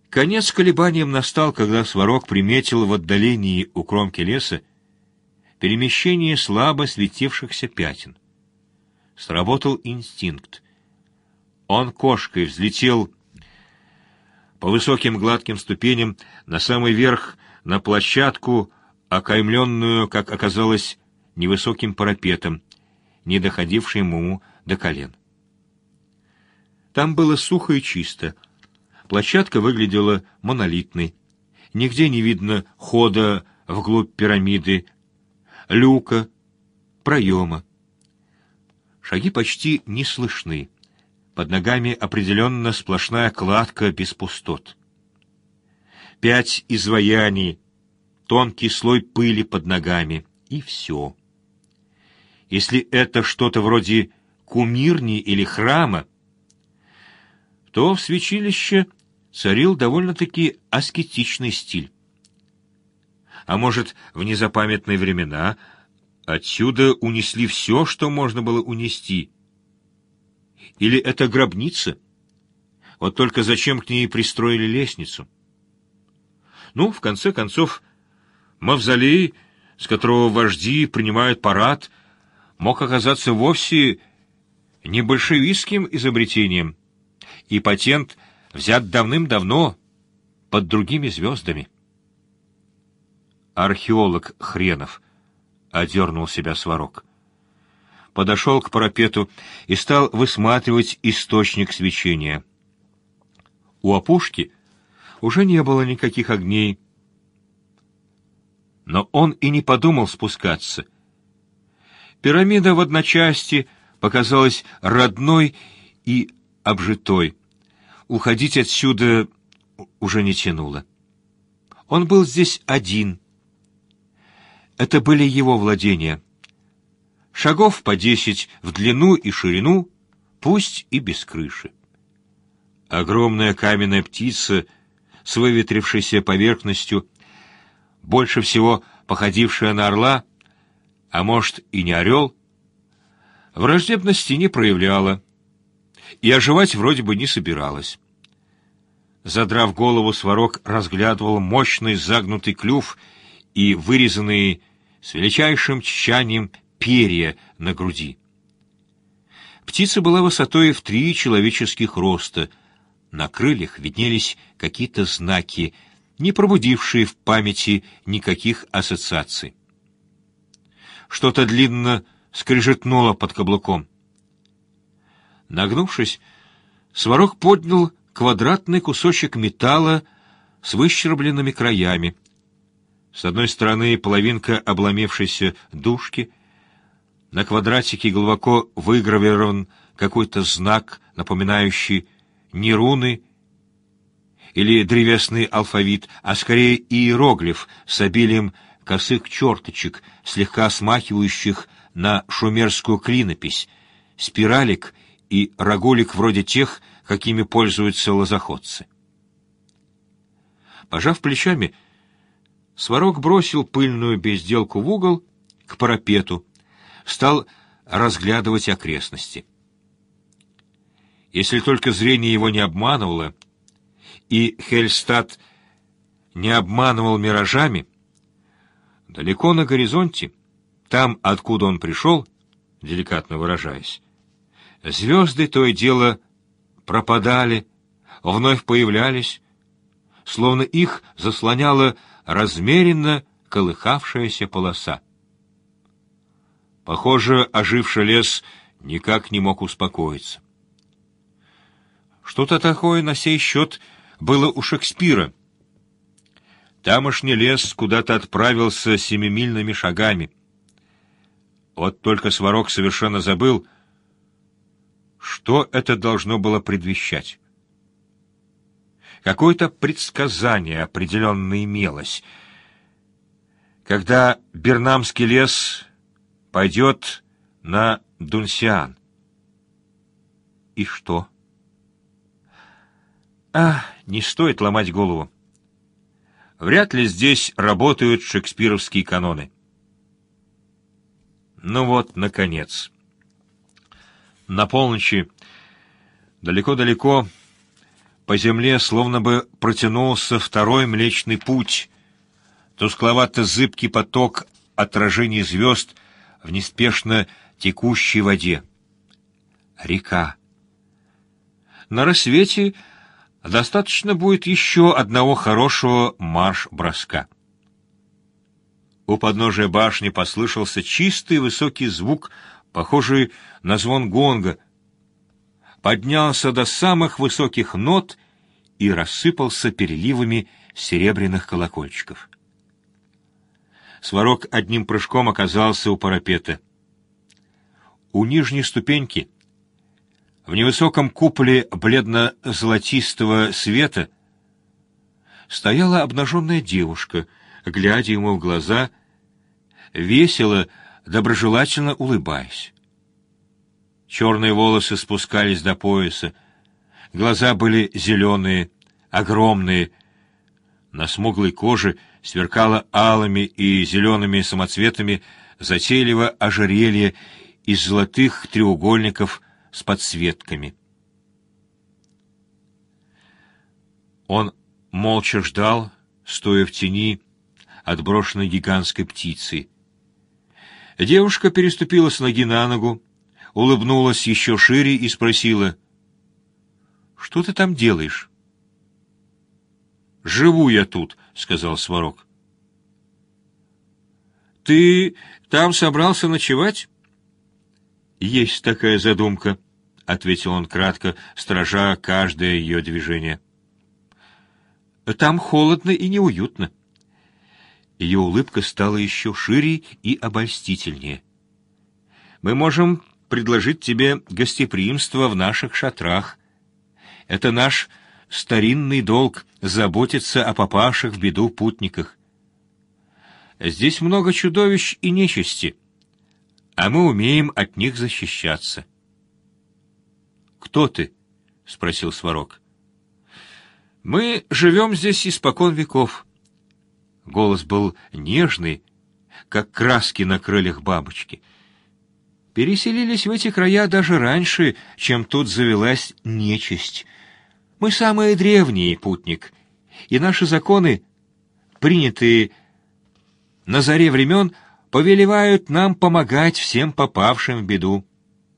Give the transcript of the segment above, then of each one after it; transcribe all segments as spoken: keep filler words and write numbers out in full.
Конец колебаниям настал, когда Сварог приметил в отдалении у кромки леса перемещение слабо светившихся пятен. Сработал инстинкт. Он кошкой взлетел по высоким гладким ступеням на самый верх, на площадку, окаймленную, как оказалось, невысоким парапетом, не доходившим ему до колен. Там было сухо и чисто. Площадка выглядела монолитной. Нигде не видно хода вглубь пирамиды, люка, проема. Шаги почти не слышны. Под ногами определенно сплошная кладка без пустот. Пять изваяний, тонкий слой пыли под ногами, и все. Если это что-то вроде кумирни или храма, то в святилище царил довольно-таки аскетичный стиль. А может, в незапамятные времена отсюда унесли все, что можно было унести? Или это гробница? Вот только зачем к ней пристроили лестницу? Ну, в конце концов, мавзолей, с которого вожди принимают парад, мог оказаться вовсе не большевистским изобретением, и патент взят давным-давно под другими звездами. Археолог хренов, — одернул себя Сварог. Подошел к парапету и стал высматривать источник свечения. У опушки уже не было никаких огней, но он и не подумал спускаться. Пирамида в одночасье показалась родной и обжитой. Уходить отсюда уже не тянуло. Он был здесь один. Это были его владения. Шагов по десять в длину и ширину, пусть и без крыши. Огромная каменная птица с выветрившейся поверхностью, больше всего походившая на орла, а может и не орел, враждебности не проявляла и оживать вроде бы не собиралась. Задрав голову, Сварог разглядывал мощный загнутый клюв и вырезанные с величайшим тщанием перья на груди. Птица была высотой в три человеческих роста. На крыльях виднелись какие-то знаки, не пробудившие в памяти никаких ассоциаций. Что-то длинно скрежетнуло под каблуком. Нагнувшись, Сварог поднял квадратный кусочек металла с выщербленными краями. С одной стороны половинка обломившейся дужки, на квадратике глубоко выгравирован какой-то знак, напоминающий не руны или древесный алфавит, а скорее иероглиф с обилием косых черточек, слегка смахивающих на шумерскую клинопись, спиралек и рогулек вроде тех, какими пользуются лозоходцы. Пожав плечами, Сварог бросил пыльную безделку в угол к парапету, стал разглядывать окрестности. Если только зрение его не обманывало, и Хельстад не обманывал миражами, далеко на горизонте, там, откуда он пришел, деликатно выражаясь, звезды то и дело пропадали, вновь появлялись, словно их заслоняла размеренно колыхавшаяся полоса. Похоже, оживший лес никак не мог успокоиться. Что-то такое на сей счет было у Шекспира. Тамошний лес куда-то отправился семимильными шагами. Вот только Сварог совершенно забыл, что это должно было предвещать. Какое-то предсказание определенно имелось. Когда Бернамский лес пойдет на Дунсиан. И что? А, не стоит ломать голову. Вряд ли здесь работают шекспировские каноны. Ну вот, наконец. На полночи, далеко-далеко, По земле словно бы протянулся второй Млечный Путь, тускловато-зыбкий поток отражений звезд в неспешно текущей воде. Река. На рассвете достаточно будет еще одного хорошего марш-броска. У подножия башни послышался чистый высокий звук, похожий на звон гонга, поднялся до самых высоких нот и рассыпался переливами серебряных колокольчиков. Сварог одним прыжком оказался у парапета. У нижней ступеньки, в невысоком куполе бледно-золотистого света, стояла обнаженная девушка, глядя ему в глаза, весело, доброжелательно улыбаясь. Черные волосы спускались до пояса, глаза были зеленые, огромные, на смуглой коже сверкало алыми и зелеными самоцветами затейливо ожерелье из золотых треугольников с подсветками. Он молча ждал, стоя в тени отброшенной гигантской птицы. Девушка переступила с ноги на ногу, улыбнулась еще шире и спросила: «Что ты там делаешь?» «Живу я тут», — сказал Сварог. «Ты там собрался ночевать?» «Есть такая задумка», — ответил он кратко, сторожа каждое ее движение. «Там холодно и неуютно». Ее улыбка стала еще шире и обольстительнее. «Мы можем предложить тебе гостеприимство в наших шатрах. Это наш старинный долг — заботиться о попавших в беду путниках. Здесь много чудовищ и нечисти, а мы умеем от них защищаться». «Кто ты?» — спросил Сварог. «Мы живем здесь испокон веков». Голос был нежный, как краски на крыльях бабочки. «Переселились в эти края даже раньше, чем тут завелась нечисть. Мы самые древние, путник, и наши законы, принятые на заре времен, повелевают нам помогать всем попавшим в беду».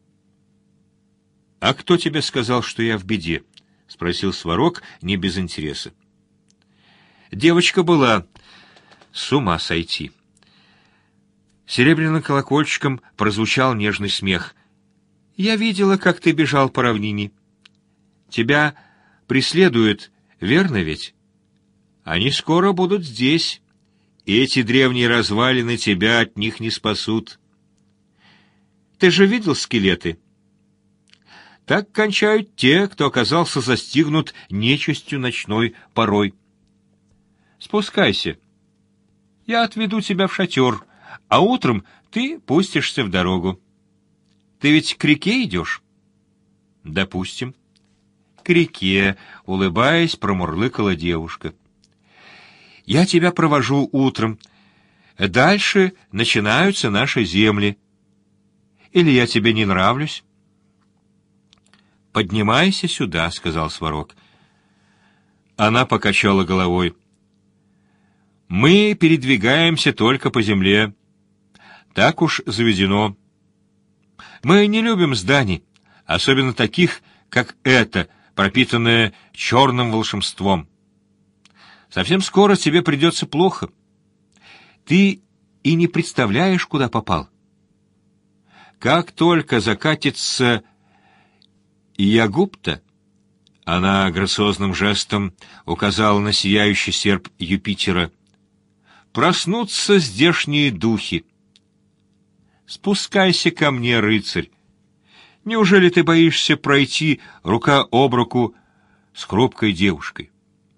«А кто тебе сказал, что я в беде?» — спросил Сварог не без интереса. Девочка была с ума сойти. Серебряным колокольчиком прозвучал нежный смех. «Я видела, как ты бежал по равнине. Тебя преследуют, верно ведь? Они скоро будут здесь, и эти древние развалины тебя от них не спасут. Ты же видел скелеты? Так кончают те, кто оказался застигнут нечистью ночной порой. Спускайся. Я отведу тебя в шатер, а утром ты пустишься в дорогу. Ты ведь к реке идешь?» «Допустим». «К реке», — улыбаясь, промурлыкала девушка. «Я тебя провожу утром. Дальше начинаются наши земли. Или я тебе не нравлюсь?» «Поднимайся сюда», — сказал Сварог. Она покачала головой. «Мы передвигаемся только по земле. Так уж заведено. Мы не любим зданий, особенно таких, как это, пропитанное черным волшебством. Совсем скоро тебе придется плохо. Ты и не представляешь, куда попал. Как только закатится Ягупта, она грациозным жестом указала на сияющий серп Юпитера, проснутся здешние духи. Спускайся ко мне, рыцарь. Неужели ты боишься пройти рука об руку с хрупкой девушкой?»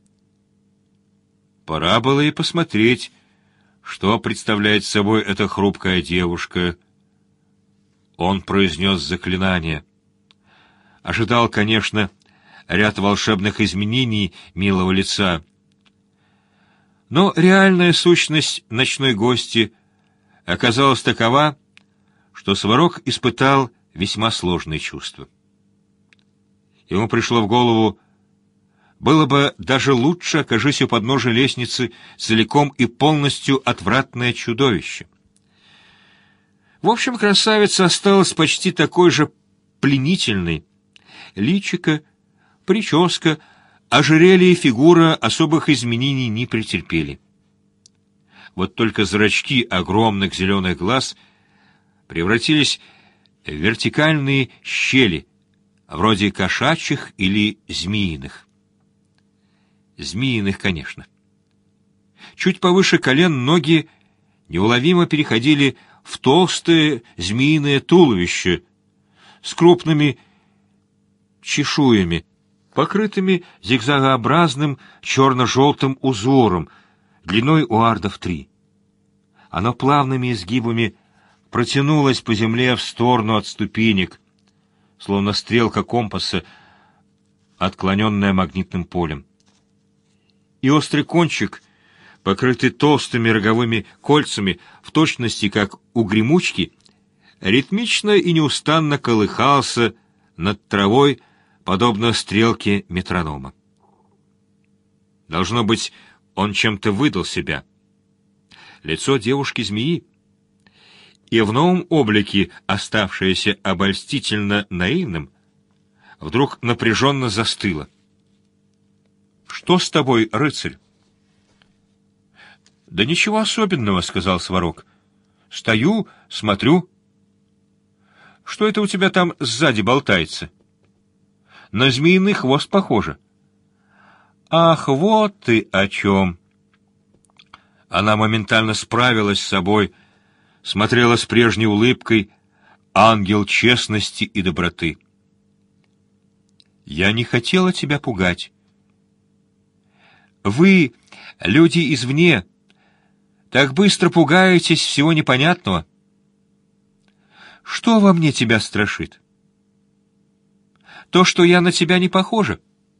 Пора было и посмотреть, что представляет собой эта хрупкая девушка. Он произнес заклинание. Ожидал, конечно, ряд волшебных изменений милого лица. Но реальная сущность ночной гости оказалась такова, что Сварог испытал весьма сложные чувства. Ему пришло в голову, Было бы даже лучше, окажись у подножия лестницы целиком и полностью отвратное чудовище. В общем, красавица осталась почти такой же пленительной. Личико, прическа, ожерелье и фигура особых изменений не претерпели. Вот только зрачки огромных зеленых глаз превратились в вертикальные щели, вроде кошачьих или змеиных. Змеиных, конечно. Чуть повыше колен ноги неуловимо переходили в толстое змеиное туловище с крупными чешуями, покрытыми зигзагообразным черно-желтым узором, длиной у ардов три. Оно плавными изгибами протянулось по земле в сторону от ступенек, словно стрелка компаса, отклоненная магнитным полем. И острый кончик, покрытый толстыми роговыми кольцами, в точности как у гремучки, ритмично и неустанно колыхался над травой, подобно стрелке метронома. Должно быть, он чем-то выдал себя. Лицо девушки-змеи, и в новом облике, оставшееся обольстительно наивным, вдруг напряженно застыло. «Что с тобой, рыцарь?» «Да ничего особенного», — сказал Сварог. «Стою, смотрю. Что это у тебя там сзади болтается? На змеиный хвост похоже». «Ах, вот ты о чем!» Она моментально справилась с собой, смотрела с прежней улыбкой, ангел честности и доброты. «Я не хотела тебя пугать. Вы, люди извне, так быстро пугаетесь всего непонятного. Что во мне тебя страшит? То, что я на тебя не похожа?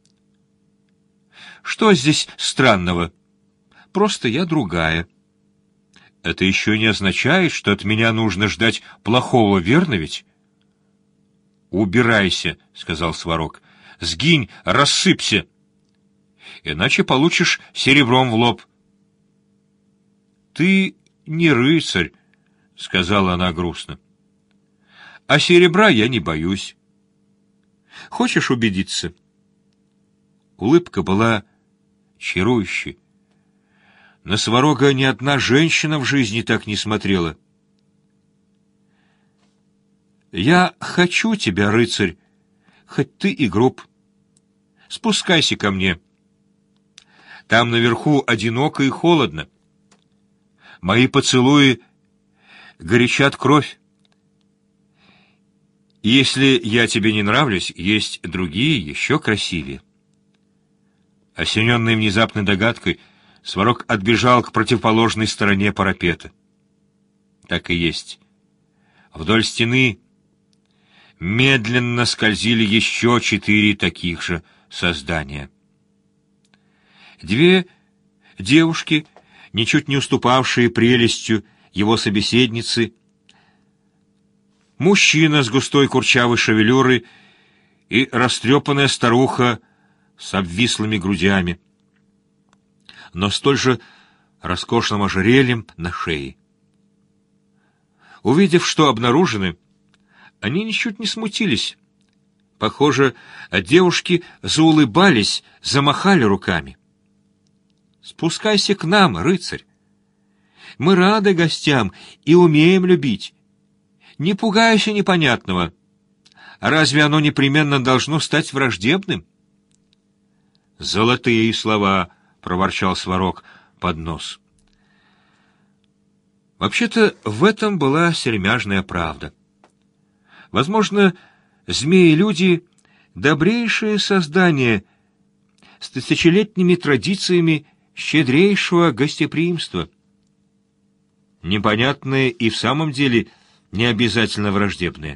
Что здесь странного? Просто я другая. Это еще не означает, что от меня нужно ждать плохого, верно ведь?» «Убирайся», — сказал Сварог. «Сгинь, рассыпься, иначе получишь серебром в лоб». «Ты не рыцарь», — сказала она грустно. «А серебра я не боюсь. Хочешь убедиться?» Улыбка была чарующей. На Сварога ни одна женщина в жизни так не смотрела. «Я хочу тебя, рыцарь, хоть ты и груб. Спускайся ко мне. Там наверху одиноко и холодно. Мои поцелуи горячат кровь. Если я тебе не нравлюсь, есть другие, еще красивее». Осененный внезапной догадкой, Сварог отбежал к противоположной стороне парапета. Так и есть. Вдоль стены медленно скользили еще четыре таких же создания. Две девушки, ничуть не уступавшие прелестью его собеседницы, мужчина с густой курчавой шевелюрой и растрепанная старуха с обвислыми грудями, но столь же роскошным ожерельем на шее. Увидев, что обнаружены, они ничуть не смутились. Похоже, девушки заулыбались, замахали руками. «Спускайся к нам, рыцарь. Мы рады гостям и умеем любить. Не пугайся непонятного. Разве оно непременно должно стать враждебным?» «Золотые слова», — проворчал Сварог под нос. Вообще-то в этом была сермяжная правда. Возможно, змеи-люди — добрейшие создания с тысячелетними традициями щедрейшего гостеприимства. Непонятные и в самом деле не обязательно враждебные.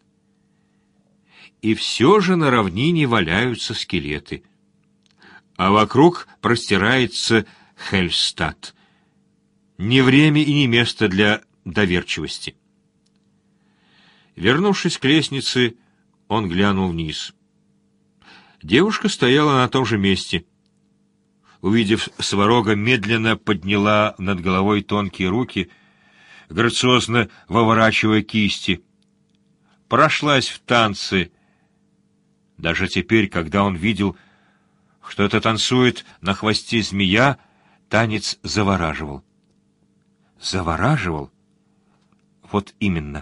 И все же на равнине валяются скелеты, а вокруг простирается Хельстад. Не время и не место для доверчивости. Вернувшись к лестнице, он глянул вниз. Девушка стояла на том же месте. Увидев Сварога, медленно подняла над головой тонкие руки, грациозно выворачивая кисти. Прошлась в танцы. Даже теперь, когда он видел, что это танцует на хвосте змея, танец завораживал. Завораживал? Вот именно.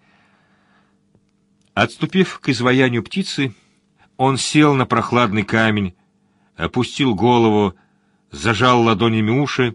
Отступив к изваянию птицы, он сел на прохладный камень, опустил голову, зажал ладонями уши,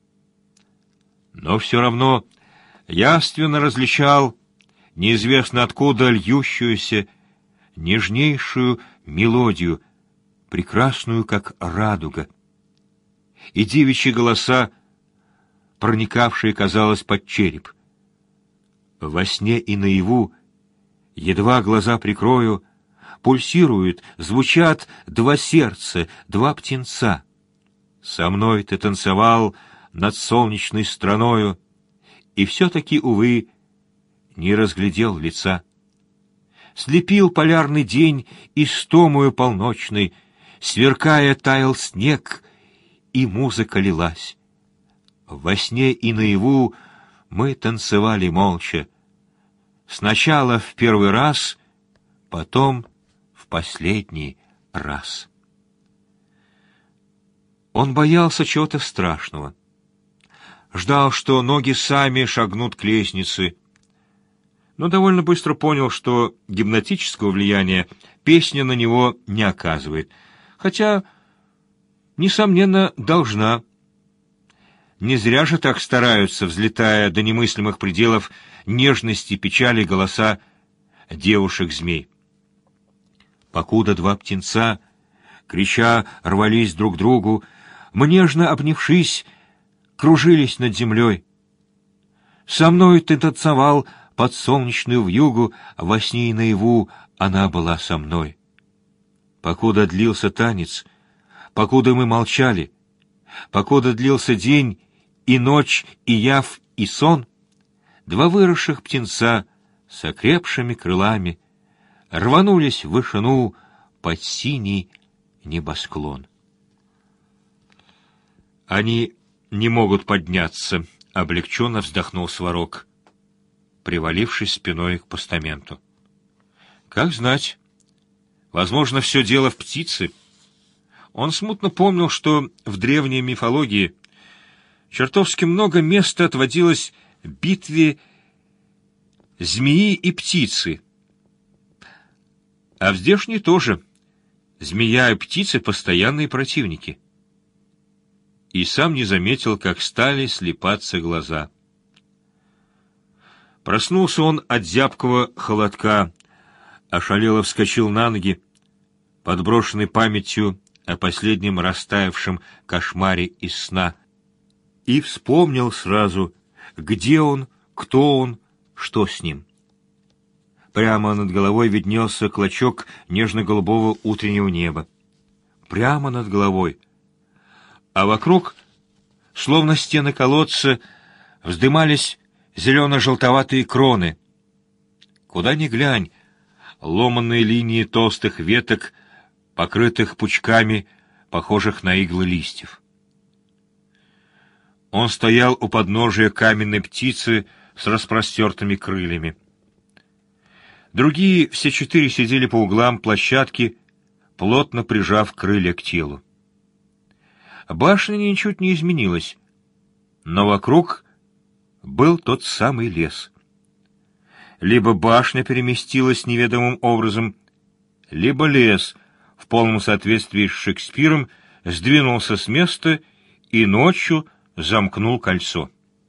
но все равно явственно различал неизвестно откуда льющуюся, нежнейшую мелодию, прекрасную, как радуга, и девичьи голоса, проникавшие, казалось, под череп. Во сне и наяву, едва глаза прикрою, пульсируют, звучат два сердца, два птенца. Со мной ты танцевал над солнечной страною, и все-таки, увы, не разглядел лица. Слепил полярный день истомою полночной, сверкая таял снег, и музыка лилась. Во сне и наяву мы танцевали молча. Сначала в первый раз, потом в последний раз. Он боялся чего-то страшного. Ждал, что ноги сами шагнут к лестнице, но довольно быстро понял, что гипнотического влияния песня на него не оказывает, хотя, несомненно, должна. Не зря же так стараются, взлетая до немыслимых пределов нежности и печали, голоса девушек-змей. Покуда два птенца, крича, рвались друг к другу, мы, нежно обнявшись, кружились над землей. Со мной ты танцевал под солнечную вьюгу, во сне и наяву она была со мной. Покуда длился танец, покуда мы молчали, покуда длился день и ночь, и яв, и сон, два выросших птенца с окрепшими крылами рванулись в вышину под синий небосклон. Они не могут подняться, — облегченно вздохнул Сварог, привалившись спиной к постаменту. Как знать, возможно, все дело в птице. Он смутно помнил, что в древней мифологии чертовски много места отводилось битве змеи и птицы. А в здешней тоже змея и птицы — постоянные противники. И сам не заметил, как стали слипаться глаза. Проснулся он от зябкого холодка, ошалело вскочил на ноги, подброшенный памятью о последнем растаявшем кошмаре из сна, и вспомнил сразу, где он, кто он, что с ним. Прямо над головой виднелся клочок нежно-голубого утреннего неба. Прямо над головой. А вокруг, словно стены колодца, вздымались зелено-желтоватые кроны. Куда ни глянь, ломанные линии толстых веток, покрытых пучками, похожих на иглы листьев. Он стоял у подножия каменной птицы с распростертыми крыльями. Другие все четыре сидели по углам площадки, плотно прижав крылья к телу. Башня ничуть не изменилась, но вокруг был тот самый лес. Либо башня переместилась неведомым образом, либо лес, в полном соответствии с Шекспиром, сдвинулся с места и ночью замкнул кольцо.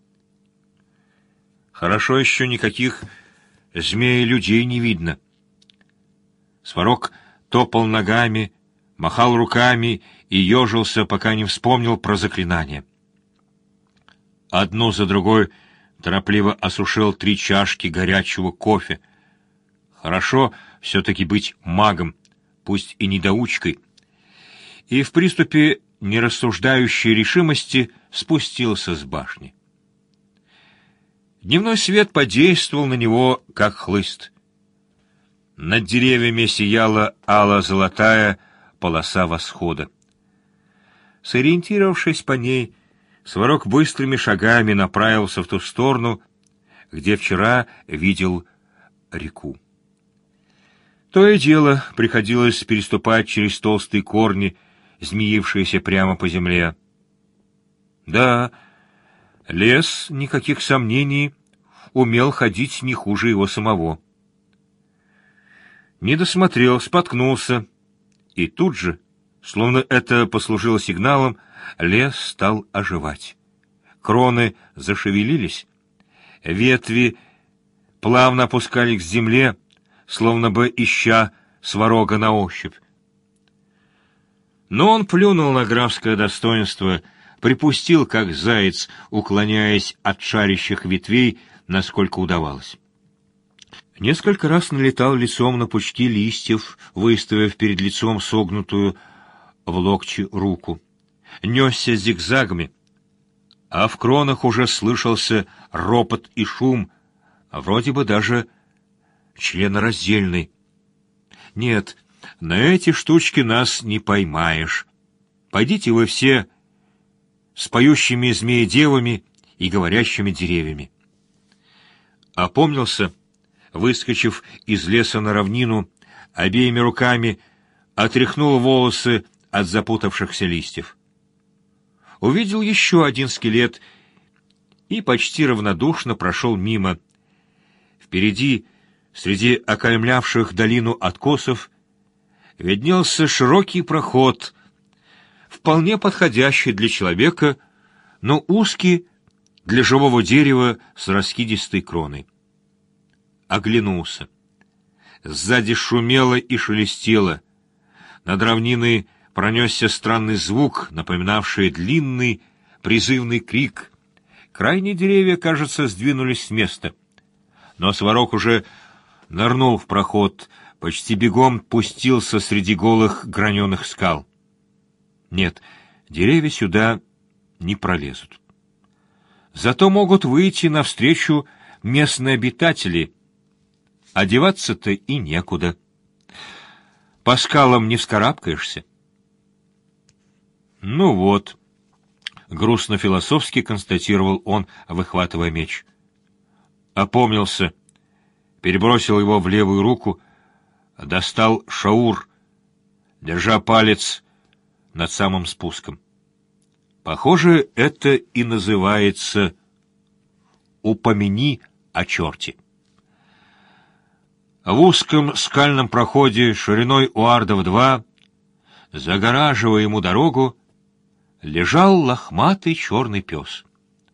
Хорошо еще никаких змей-людей не видно. Сварог топал ногами, махал руками и ежился, пока не вспомнил про заклинание. Одну за другой торопливо осушил три чашки горячего кофе. Хорошо все-таки быть магом, пусть и недоучкой. И в приступе нерассуждающей решимости спустился с башни. Дневной свет подействовал на него, как хлыст. Над деревьями сияла ало-золотая, полоса восхода. Сориентировавшись по ней, Сварог быстрыми шагами направился в ту сторону, где вчера видел реку. То и дело приходилось переступать через толстые корни, змеившиеся прямо по земле. Да, лес, никаких сомнений, умел ходить не хуже его самого. Не досмотрел, споткнулся, и тут же, словно это послужило сигналом, лес стал оживать. Кроны зашевелились, ветви плавно опускались к земле, словно бы ища Сварога на ощупь. Но он плюнул на графское достоинство, припустил, как заяц, уклоняясь от шарящих ветвей, насколько удавалось. Несколько раз налетал лицом на пучки листьев, выставив перед лицом согнутую в локте руку. Несся зигзагами, а в кронах уже слышался ропот и шум, вроде бы даже членораздельный. Нет, на эти штучки нас не поймаешь. Пойдите вы все с поющими змеедевами и говорящими деревьями. Опомнился, выскочив из леса на равнину, обеими руками отряхнул волосы от запутавшихся листьев. Увидел еще один скелет и почти равнодушно прошел мимо. Впереди, среди окаймлявших долину откосов, виднелся широкий проход, вполне подходящий для человека, но узкий для живого дерева с раскидистой кроной. Оглянулся. Сзади шумело и шелестело. Над равниной пронесся странный звук, напоминавший длинный призывный крик. Крайние деревья, кажется, сдвинулись с места. Но Сварог уже нырнул в проход, почти бегом пустился среди голых граненых скал. Нет, деревья сюда не пролезут. Зато могут выйти навстречу местные обитатели. Одеваться-то и некуда. По скалам не вскарабкаешься. Ну вот, грустно-философски констатировал он, выхватывая меч. Опомнился, перебросил его в левую руку, достал шаур, держа палец над самым спуском. Похоже, это и называется «упомяни о черте». В узком скальном проходе шириной у ардов два, загораживая ему дорогу, лежал лохматый черный пес.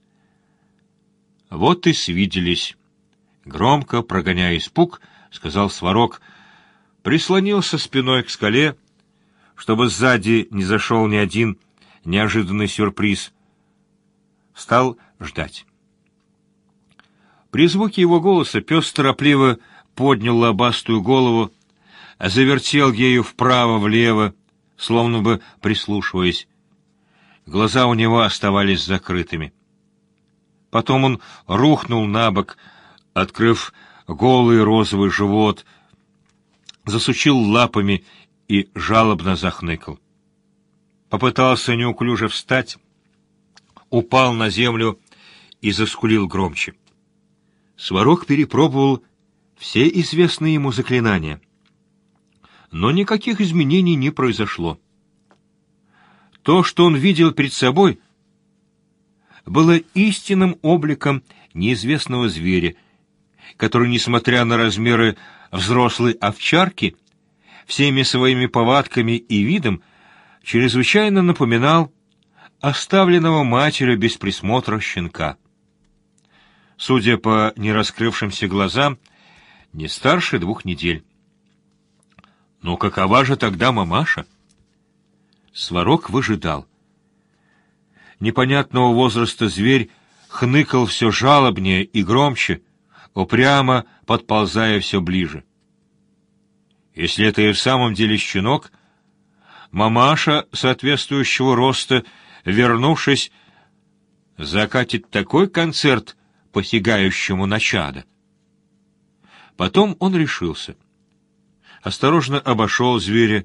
Вот и свиделись. Громко, прогоняя испуг, сказал Сварог, прислонился спиной к скале, чтобы сзади не зашел ни один неожиданный сюрприз. Стал ждать. При звуке его голоса пес торопливо поднял лобастую голову, завертел ею вправо-влево, словно бы прислушиваясь. Глаза у него оставались закрытыми. Потом он рухнул на бок, открыв голый розовый живот, засучил лапами и жалобно захныкал. Попытался неуклюже встать, упал на землю и заскулил громче. Сварог перепробовал все известные ему заклинания, но никаких изменений не произошло. То, что он видел перед собой, было истинным обликом неизвестного зверя, который, несмотря на размеры взрослой овчарки, всеми своими повадками и видом чрезвычайно напоминал оставленного матерью без присмотра щенка. Судя по нераскрывшимся глазам, не старше двух недель. Но какова же тогда мамаша? Сварог выжидал. Непонятного возраста зверь хныкал все жалобнее и громче, упрямо подползая все ближе. Если это и в самом деле щенок, мамаша соответствующего роста, вернувшись, закатит такой концерт посягающему на чадо. Потом он решился. Осторожно обошел зверя,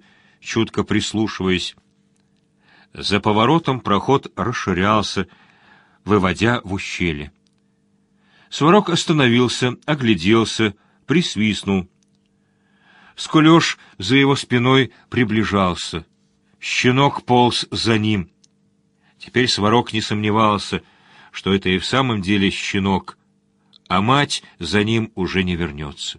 чутко прислушиваясь. За поворотом проход расширялся, выводя в ущелье. Сварог остановился, огляделся, присвистнул. Скулёж за его спиной приближался. Щенок полз за ним. Теперь Сварог не сомневался, что это и в самом деле щенок, а мать за ним уже не вернется.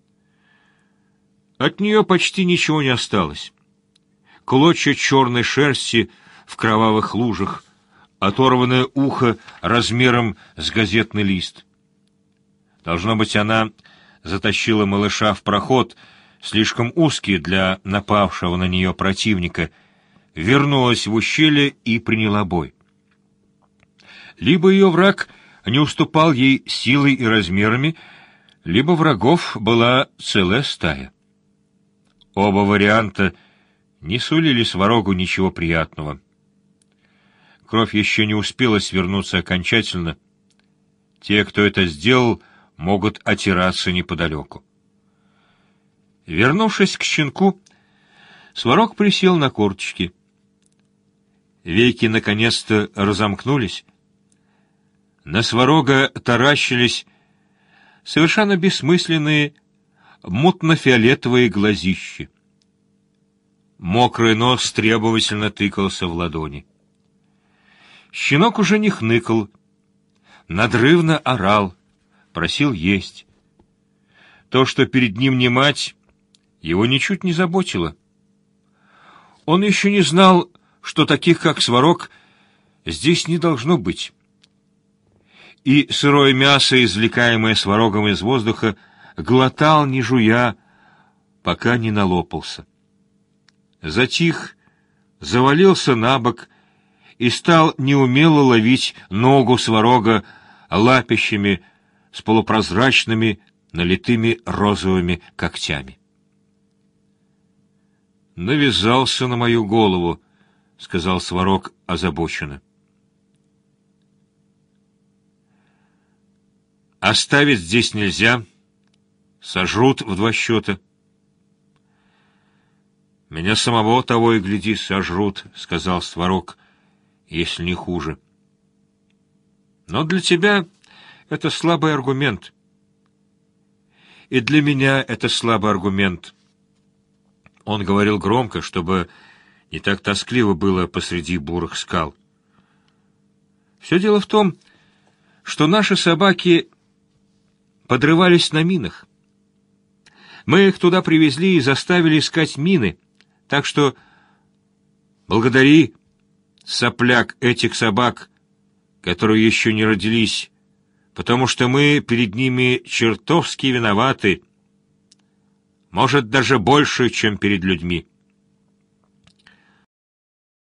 От нее почти ничего не осталось. Клочья черной шерсти в кровавых лужах, оторванное ухо размером с газетный лист. Должно быть, она затащила малыша в проход, слишком узкий для напавшего на нее противника, вернулась в ущелье и приняла бой. Либо ее враг не уступал ей силой и размерами, либо врагов была целая стая. Оба варианта не сулили Сварогу ничего приятного. Кровь еще не успела свернуться окончательно. Те, кто это сделал, могут отираться неподалеку. Вернувшись к щенку, Сварог присел на корточки. Веки наконец-то разомкнулись. На Сварога таращились совершенно бессмысленные мутно-фиолетовые глазищи. Мокрый нос требовательно тыкался в ладони. Щенок уже не хныкал, надрывно орал, просил есть. То, что перед ним не мать, его ничуть не заботило. Он еще не знал, что таких, как Сварог, здесь не должно быть. И сырое мясо, извлекаемое Сварогом из воздуха, глотал, не жуя, пока не налопался. Затих, завалился на бок и стал неумело ловить ногу Сварога лапищами с полупрозрачными, налитыми розовыми когтями. «Навязался на мою голову», — сказал Сварог озабоченно. «Оставить здесь нельзя, сожрут в два счета». «Меня самого того и гляди сожрут», — сказал Сварог, — «если не хуже». «Но для тебя это слабый аргумент. И для меня это слабый аргумент». Он говорил громко, чтобы не так тоскливо было посреди бурых скал. Все дело в том, что наши собаки подрывались на минах. Мы их туда привезли и заставили искать мины, так что благодари, сопляк, этих собак, которые еще не родились, потому что мы перед ними чертовски виноваты, может, даже больше, чем перед людьми.